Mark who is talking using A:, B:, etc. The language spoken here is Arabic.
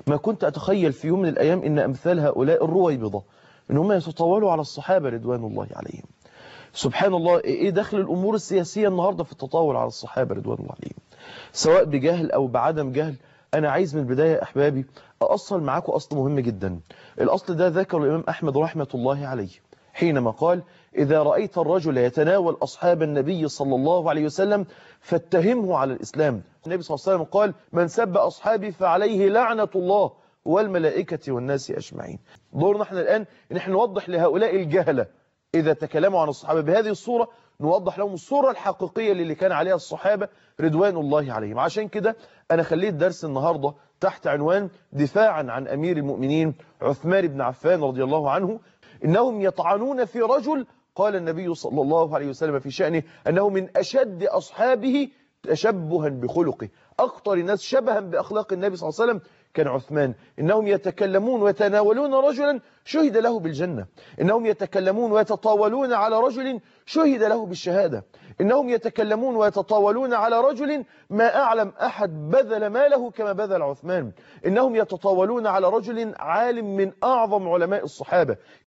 A: ما كنت أتخيل في يوم من الأيام إن أمثال هؤلاء الرويبضة إن هم يتطاولوا على الصحابة رضوان الله عليهم. سبحان الله، إيه دخل الأمور السياسية النهاردة في التطاول على الصحابة رضوان الله عليهم، سواء بجهل أو بعدم جهل؟ أنا عايز من البداية يا أحبابي أصل معاكم أصل مهم جدا. الأصل ده ذكر الإمام أحمد رحمة الله عليه حينما قال: إذا رأيت الرجل يتناول أصحاب النبي صلى الله عليه وسلم فاتهمه على الإسلام. النبي صلى الله عليه وسلم قال: من سب أصحابي فعليه لعنة الله والملائكة والناس أجمعين. دورنا احنا الآن ان احنا نوضح لهؤلاء الجهلة إذا تكلموا عن الصحابة بهذه الصورة، نوضح لهم الصورة الحقيقية اللي كان عليها الصحابة رضوان الله عليهم. عشان كده أنا خليت درس النهاردة تحت عنوان دفاعا عن أمير المؤمنين عثمان بن عفان رضي الله عنه. إنهم يطعنون في رجل قال النبي صلى الله عليه وسلم في شأنه أنه من أشد أصحابه تشبها بخلقه، أكثر الناس شبها بأخلاق النبي صلى الله عليه وسلم كان عثمان. إنهم يتكلمون ويتناولون رجلا شهد له بالجنة، إنهم يتكلمون ويتطاولون على رجل شهد له بالشهادة، إنهم يتكلمون ويتطاولون على رجل ما أعلم أحد بذل ماله كما بذل عثمان، إنهم يتطاولون على رجل عالم من أعظم علماء الصحابة